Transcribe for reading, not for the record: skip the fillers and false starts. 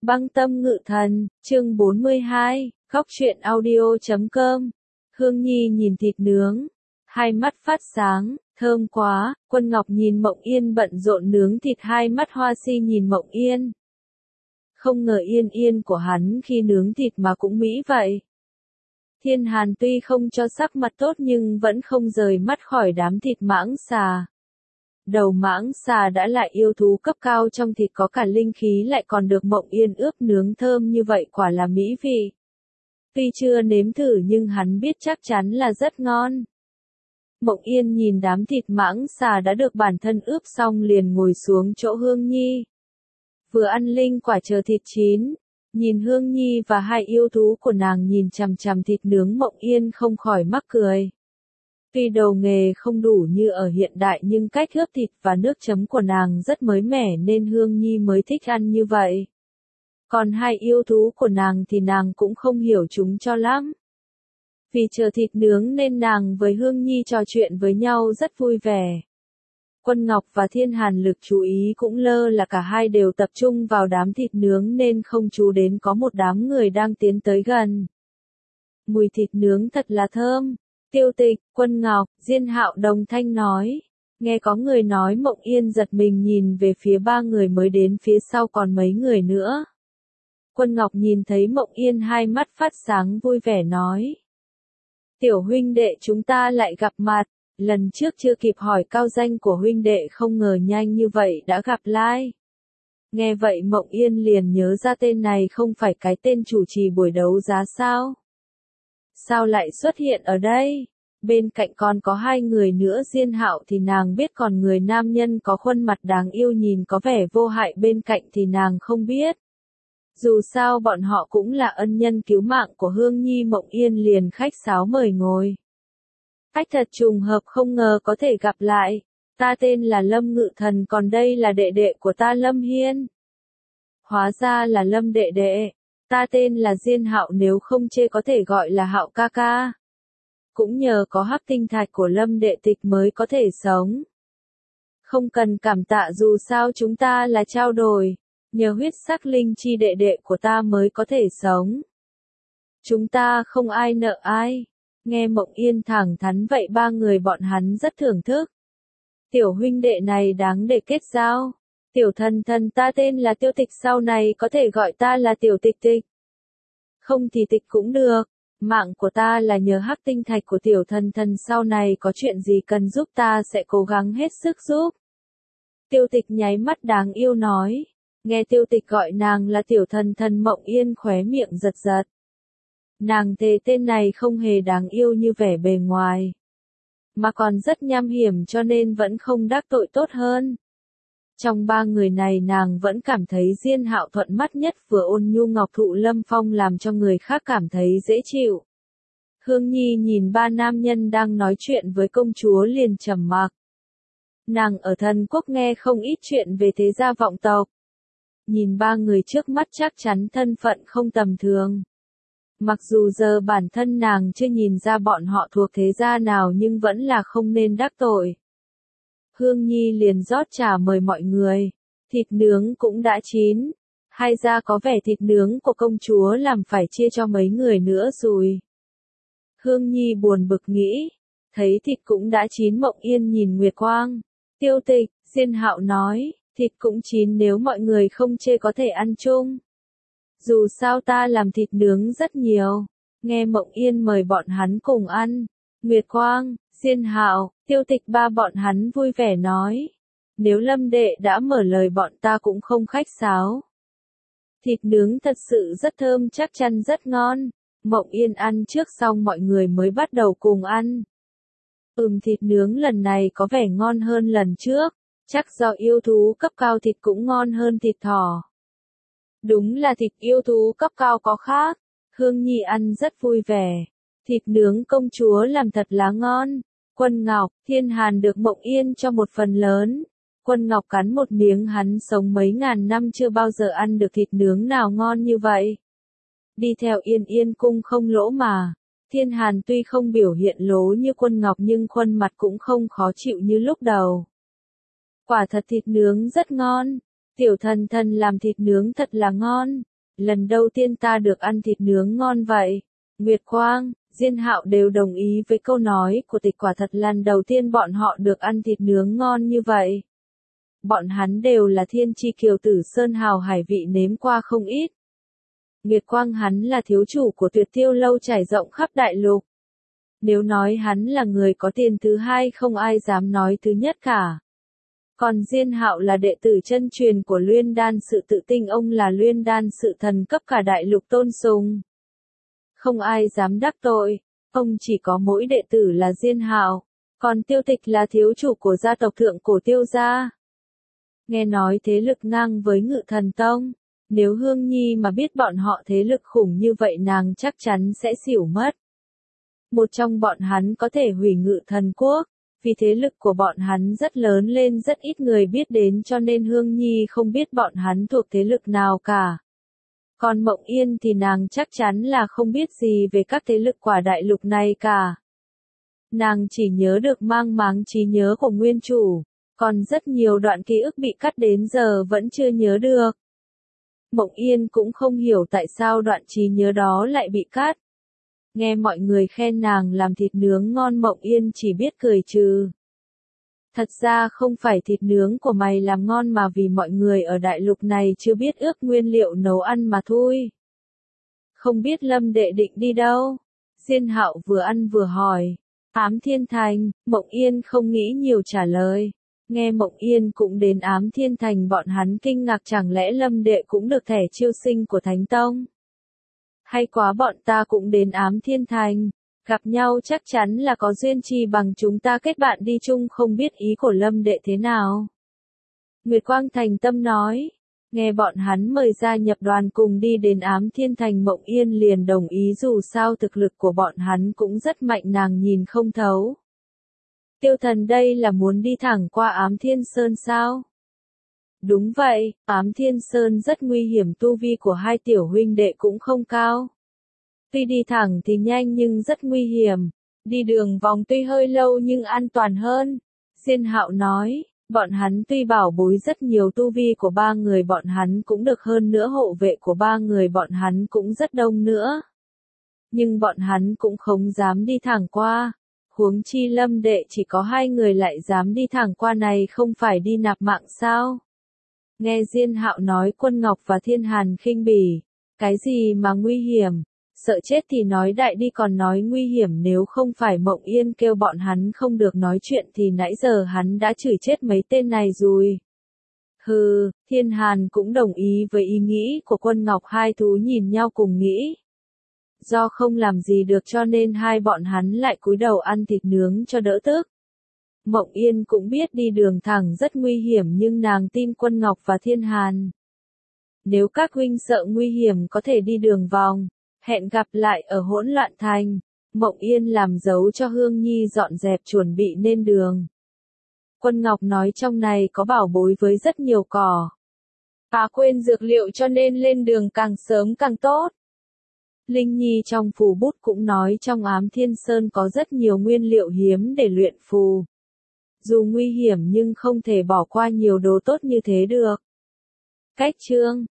Băng tâm ngự thần, chương 42, góc truyện audio.com. Hương Nhi nhìn thịt nướng, hai mắt phát sáng, thơm quá. Quân Ngọc nhìn Mộng Yên bận rộn nướng thịt, hai mắt hoa si nhìn Mộng Yên. Không ngờ Yên Yên của hắn khi nướng thịt mà cũng mỹ vậy. Thiên Hàn tuy không cho sắc mặt tốt nhưng vẫn không rời mắt khỏi đám thịt mãng xà. Đầu mãng xà đã là yêu thú cấp cao, trong thịt có cả linh khí, lại còn được Mộng Yên ướp nướng thơm như vậy, quả là mỹ vị. Tuy chưa nếm thử nhưng hắn biết chắc chắn là rất ngon. Mộng Yên nhìn đám thịt mãng xà đã được bản thân ướp xong liền ngồi xuống chỗ Hương Nhi. Vừa ăn linh quả chờ thịt chín, nhìn Hương Nhi và hai yêu thú của nàng nhìn chằm chằm thịt nướng, Mộng Yên không khỏi mắc cười. Tuy đầu nghề không đủ như ở hiện đại nhưng cách ướp thịt và nước chấm của nàng rất mới mẻ nên Hương Nhi mới thích ăn như vậy. Còn hai yêu thú của nàng thì nàng cũng không hiểu chúng cho lắm. Vì chờ thịt nướng nên nàng với Hương Nhi trò chuyện với nhau rất vui vẻ. Quân Ngọc và Thiên Hàn lực chú ý cũng lơ là, cả hai đều tập trung vào đám thịt nướng nên không chú đến có một đám người đang tiến tới gần. Mùi thịt nướng thật là thơm. Tiêu Tịch, Quân Ngọc, Diên Hạo đồng thanh nói. Nghe có người nói, Mộng Yên giật mình nhìn về phía ba người mới đến, phía sau còn mấy người nữa. Quân Ngọc nhìn thấy Mộng Yên hai mắt phát sáng vui vẻ nói. Tiểu huynh đệ chúng ta lại gặp mặt, lần trước chưa kịp hỏi cao danh của huynh đệ không ngờ nhanh như vậy đã gặp lai. Nghe vậy Mộng Yên liền nhớ ra tên này không phải cái tên chủ trì buổi đấu giá sao? Sao lại xuất hiện ở đây? Bên cạnh còn có hai người nữa. Diên Hạo thì nàng biết, còn người nam nhân có khuôn mặt đáng yêu nhìn có vẻ vô hại bên cạnh thì nàng không biết. Dù sao bọn họ cũng là ân nhân cứu mạng của Hương Nhi. Mộng Yên liền khách sáo mời ngồi. Ách, thật trùng hợp, không ngờ có thể gặp lại. Ta tên là Lâm Ngự Thần, còn đây là đệ đệ của ta Lâm Hiên. Hóa ra là Lâm đệ đệ. Ta tên là Diên Hạo, nếu không chê có thể gọi là Hạo ca ca. Cũng nhờ có hắc tinh thạch của Lâm đệ tịch mới có thể sống. Không cần cảm tạ, dù sao chúng ta là trao đổi. Nhờ huyết sắc linh chi đệ đệ của ta mới có thể sống. Chúng ta không ai nợ ai. Nghe Mộng Yên thẳng thắn vậy ba người bọn hắn rất thưởng thức. Tiểu huynh đệ này đáng để kết giao. Tiểu thần thần, ta tên là Tiêu Tịch, sau này có thể gọi ta là Tiểu Tịch Tịch. Không thì Tịch cũng được. Mạng của ta là nhờ hắc tinh thạch của Tiểu thần thần, sau này có chuyện gì cần giúp ta sẽ cố gắng hết sức giúp. Tiêu Tịch nháy mắt đáng yêu nói. Nghe Tiêu Tịch gọi nàng là Tiểu thần thần, Mộng Yên khóe miệng giật giật. Nàng thề tên này không hề đáng yêu như vẻ bề ngoài, mà còn rất nham hiểm, cho nên vẫn không đắc tội tốt hơn. Trong ba người này nàng vẫn cảm thấy Diên Hạo thuận mắt nhất, vừa ôn nhu ngọc thụ lâm phong làm cho người khác cảm thấy dễ chịu. Hương Nhi nhìn ba nam nhân đang nói chuyện với công chúa liền trầm mặc. Nàng ở Thần Quốc nghe không ít chuyện về thế gia vọng tộc. Nhìn ba người trước mắt chắc chắn thân phận không tầm thường. Mặc dù giờ bản thân nàng chưa nhìn ra bọn họ thuộc thế gia nào nhưng vẫn là không nên đắc tội. Hương Nhi liền rót trà mời mọi người. Thịt nướng cũng đã chín. Hai gia có vẻ thịt nướng của công chúa làm phải chia cho mấy người nữa rồi. Hương Nhi buồn bực nghĩ. Thấy thịt cũng đã chín, Mộng Yên nhìn Nguyệt Quang. Tiêu Tịch, Diên Hạo nói, thịt cũng chín, nếu mọi người không chê có thể ăn chung. Dù sao ta làm thịt nướng rất nhiều. Nghe Mộng Yên mời bọn hắn cùng ăn. Nguyệt Quang, Diên Hạo, Tiêu Tịch ba bọn hắn vui vẻ nói. Nếu Lâm đệ đã mở lời bọn ta cũng không khách sáo. Thịt nướng thật sự rất thơm, chắc chắn rất ngon. Mộng Yên ăn trước xong mọi người mới bắt đầu cùng ăn. Thịt nướng lần này có vẻ ngon hơn lần trước. Chắc do yêu thú cấp cao thịt cũng ngon hơn thịt thỏ. Đúng là thịt yêu thú cấp cao có khác. Hương Nhi ăn rất vui vẻ. Thịt nướng công chúa làm thật là ngon. Quân Ngọc, Thiên Hàn được Mộng Yên cho một phần lớn. Quân Ngọc cắn một miếng, hắn sống mấy ngàn năm chưa bao giờ ăn được thịt nướng nào ngon như vậy. Đi theo Yên Yên cung không lỗ mà. Thiên Hàn tuy không biểu hiện lố như Quân Ngọc nhưng khuôn mặt cũng không khó chịu như lúc đầu. Quả thật thịt nướng rất ngon. Tiểu thần thần làm thịt nướng thật là ngon. lần đầu tiên ta được ăn thịt nướng ngon vậy. Nguyệt Quang, Diên Hạo đều đồng ý với câu nói của Tịch, quả thật lần đầu tiên bọn họ được ăn thịt nướng ngon như vậy. Bọn hắn đều là thiên chi kiều tử sơn hào hải vị nếm qua không ít. Nguyệt Quang hắn là thiếu chủ của Tuyệt Tiêu lâu trải rộng khắp đại lục. Nếu nói hắn là người có tiền thứ hai không ai dám nói thứ nhất cả. Còn Diên Hạo là đệ tử chân truyền của Luyên Đan sự tự tin ông là Luyên Đan sự thần cấp cả đại lục tôn sùng. Không ai dám đắc tội, ông chỉ có mỗi đệ tử là Diên Hạo, còn Tiêu Tịch là thiếu chủ của gia tộc thượng cổ Tiêu gia. Nghe nói thế lực ngang với Ngự Thần Tông, nếu Hương Nhi mà biết bọn họ thế lực khủng như vậy nàng chắc chắn sẽ xỉu mất. Một trong bọn hắn có thể hủy Ngự Thần Quốc, vì thế lực của bọn hắn rất lớn lên rất ít người biết đến cho nên Hương Nhi không biết bọn hắn thuộc thế lực nào cả. Còn Mộng Yên thì nàng chắc chắn là không biết gì về các thế lực quả đại lục này cả. Nàng chỉ nhớ được mang máng trí nhớ của nguyên chủ, còn rất nhiều đoạn ký ức bị cắt đến giờ vẫn chưa nhớ được. Mộng Yên cũng không hiểu tại sao đoạn trí nhớ đó lại bị cắt. Nghe mọi người khen nàng làm thịt nướng ngon Mộng Yên chỉ biết cười trừ. Thật ra không phải thịt nướng của mày làm ngon mà vì mọi người ở đại lục này chưa biết ước nguyên liệu nấu ăn mà thôi. Không biết Lâm đệ định đi đâu? Diên Hạo vừa ăn vừa hỏi. Ám Thiên Thành, Mộng Yên không nghĩ nhiều trả lời. Nghe Mộng Yên cũng đến Ám Thiên Thành bọn hắn kinh ngạc chẳng lẽ Lâm đệ cũng được thẻ chiêu sinh của Thánh Tông. Hay quá bọn ta cũng đến Ám Thiên Thành. Gặp nhau chắc chắn là có duyên chi bằng chúng ta kết bạn đi chung không biết ý của Lâm đệ thế nào. Nguyệt Quang thành tâm nói. Nghe bọn hắn mời gia nhập đoàn cùng đi đến Ám Thiên Thành Mộng Yên liền đồng ý dù sao thực lực của bọn hắn cũng rất mạnh nàng nhìn không thấu. Tiêu Thần đây là muốn đi thẳng qua Ám Thiên Sơn sao? Đúng vậy, Ám Thiên Sơn rất nguy hiểm tu vi của hai tiểu huynh đệ cũng không cao. Tuy đi thẳng thì nhanh nhưng rất nguy hiểm, đi đường vòng tuy hơi lâu nhưng an toàn hơn. Diên Hạo nói, bọn hắn tuy bảo bối rất nhiều tu vi của ba người bọn hắn cũng được hơn nữa hộ vệ của ba người bọn hắn cũng rất đông nữa. Nhưng bọn hắn cũng không dám đi thẳng qua. Huống chi Lâm đệ chỉ có hai người lại dám đi thẳng qua này không phải đi nạp mạng sao? Nghe Diên Hạo nói Quân Ngọc và Thiên Hàn khinh bỉ. Cái gì mà nguy hiểm? Sợ chết thì nói đại đi còn nói nguy hiểm nếu không phải Mộng Yên kêu bọn hắn không được nói chuyện thì nãy giờ hắn đã chửi chết mấy tên này rồi. Hừ, Thiên Hàn cũng đồng ý với ý nghĩ của Quân Ngọc hai thú nhìn nhau cùng nghĩ. Do không làm gì được cho nên hai bọn hắn lại cúi đầu ăn thịt nướng cho đỡ tức. Mộng Yên cũng biết đi đường thẳng rất nguy hiểm nhưng nàng tin Quân Ngọc và Thiên Hàn. Nếu các huynh sợ nguy hiểm có thể đi đường vòng. Hẹn gặp lại ở Hỗn Loạn Thành. Mộng Yên làm dấu cho Hương Nhi dọn dẹp chuẩn bị lên đường. Quân Ngọc nói trong này có bảo bối với rất nhiều cỏ. Quên dược liệu cho nên lên đường càng sớm càng tốt. Linh Nhi trong phù bút cũng nói trong Ám Thiên Sơn có rất nhiều nguyên liệu hiếm để luyện phù. Dù nguy hiểm nhưng không thể bỏ qua nhiều đồ tốt như thế được. Cách chương